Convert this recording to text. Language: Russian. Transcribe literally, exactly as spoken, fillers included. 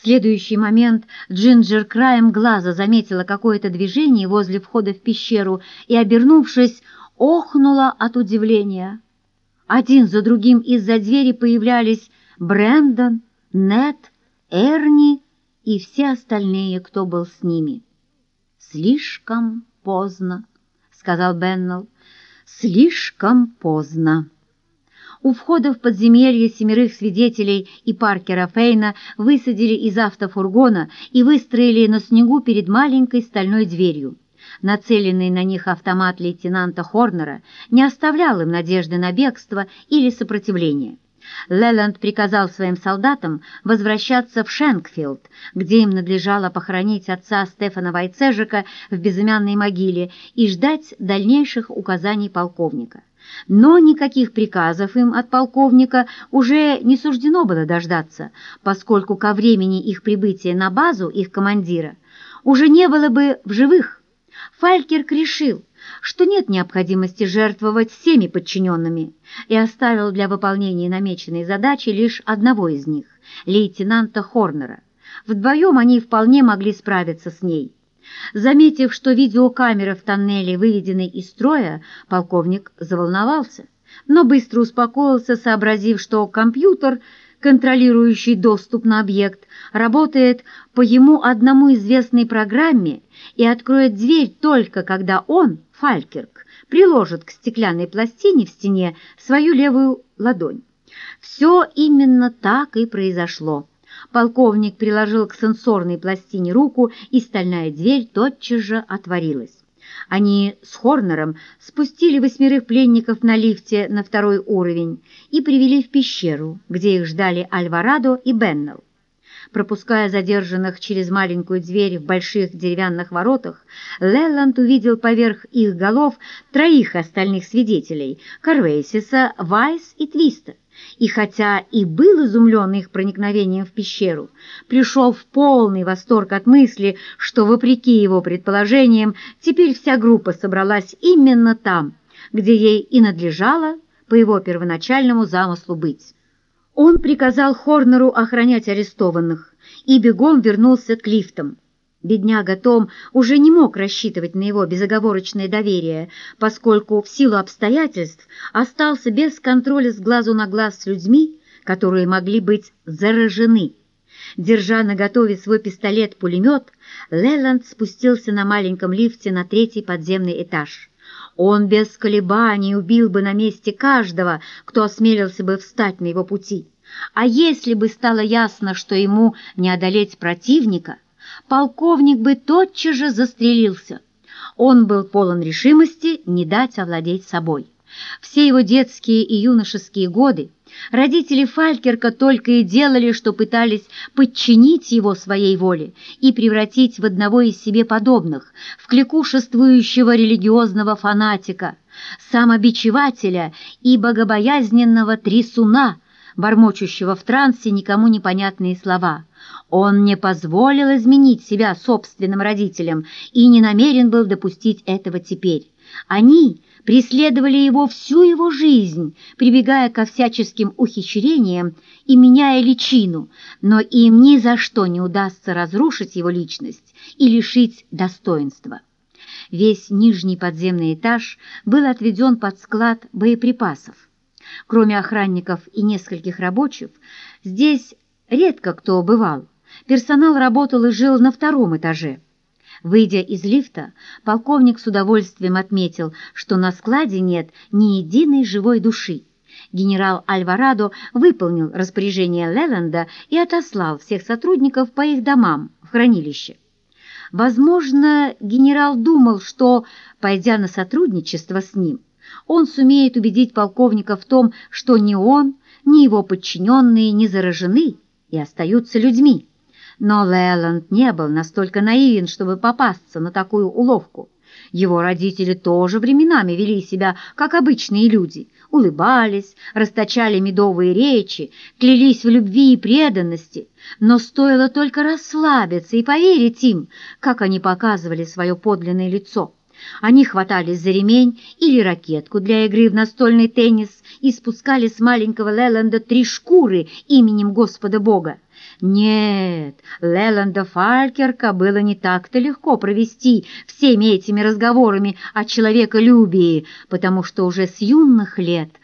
В следующий момент Джинджер краем глаза заметила какое-то движение возле входа в пещеру и, обернувшись, охнула от удивления. Один за другим из-за двери появлялись Брэндон, Нед, Эрни и все остальные, кто был с ними. «Слишком поздно», — сказал Беннелл, — «слишком поздно». У входа в подземелье семерых свидетелей и Паркера Фейна высадили из автофургона и выстроили на снегу перед маленькой стальной дверью. Нацеленный на них автомат лейтенанта Хорнера не оставлял им надежды на бегство или сопротивление. Леланд приказал своим солдатам возвращаться в Шенкфилд, где им надлежало похоронить отца Стефана Вайцежика в безымянной могиле и ждать дальнейших указаний полковника. Но никаких приказов им от полковника уже не суждено было дождаться, поскольку ко времени их прибытия на базу их командира уже не было бы в живых. Фалькерк решил, что нет необходимости жертвовать всеми подчиненными, и оставил для выполнения намеченной задачи лишь одного из них, лейтенанта Хорнера. Вдвоем они вполне могли справиться с ней. Заметив, что видеокамера в тоннеле выведена из строя, полковник заволновался, но быстро успокоился, сообразив, что компьютер, контролирующий доступ на объект, работает по ему одному известной программе и откроет дверь только когда он, Фалькерк, приложит к стеклянной пластине в стене свою левую ладонь. Все именно так и произошло. Полковник приложил к сенсорной пластине руку, и стальная дверь тотчас же отворилась. Они с Хорнером спустили восьмерых пленников на лифте на второй уровень и привели в пещеру, где их ждали Альварадо и Беннелл. Пропуская задержанных через маленькую дверь в больших деревянных воротах, Леланд увидел поверх их голов троих остальных свидетелей – Карвейсиса, Вайс и Твиста. И хотя и был изумлен их проникновением в пещеру, пришел в полный восторг от мысли, что, вопреки его предположениям, теперь вся группа собралась именно там, где ей и надлежало по его первоначальному замыслу быть. Он приказал Хорнеру охранять арестованных и бегом вернулся к лифтам. Бедняга Том уже не мог рассчитывать на его безоговорочное доверие, поскольку в силу обстоятельств остался без контроля с глазу на глаз с людьми, которые могли быть заражены. Держа наготове свой пистолет-пулемет, Леланд спустился на маленьком лифте на третий подземный этаж. Он без колебаний убил бы на месте каждого, кто осмелился бы встать на его пути. А если бы стало ясно, что ему не одолеть противника, полковник бы тотчас же застрелился. Он был полон решимости не дать овладеть собой. Все его детские и юношеские годы родители Фалькерка только и делали, что пытались подчинить его своей воле и превратить в одного из себе подобных, в кликушествующего религиозного фанатика, самобичевателя и богобоязненного трясуна, бормочущего в трансе никому непонятные слова. Он не позволил изменить себя собственным родителям и не намерен был допустить этого теперь. Они преследовали его всю его жизнь, прибегая ко всяческим ухищрениям и меняя личину, но им ни за что не удастся разрушить его личность и лишить достоинства. Весь нижний подземный этаж был отведен под склад боеприпасов. Кроме охранников и нескольких рабочих, здесь редко кто бывал. Персонал работал и жил на втором этаже. Выйдя из лифта, полковник с удовольствием отметил, что на складе нет ни единой живой души. Генерал Альварадо выполнил распоряжение Леланда и отослал всех сотрудников по их домам в хранилище. Возможно, генерал думал, что, пойдя на сотрудничество с ним, он сумеет убедить полковника в том, что ни он, ни его подчиненные не заражены и остаются людьми. Но Леланд не был настолько наивен, чтобы попасться на такую уловку. Его родители тоже временами вели себя, как обычные люди, улыбались, расточали медовые речи, клялись в любви и преданности, но стоило только расслабиться и поверить им, как они показывали свое подлинное лицо. Они хватались за ремень или ракетку для игры в настольный теннис и спускали с маленького Леланда три шкуры именем Господа Бога. Нет, Леланда Фалькерка было не так-то легко провести всеми этими разговорами о человеколюбии, потому что уже с юных лет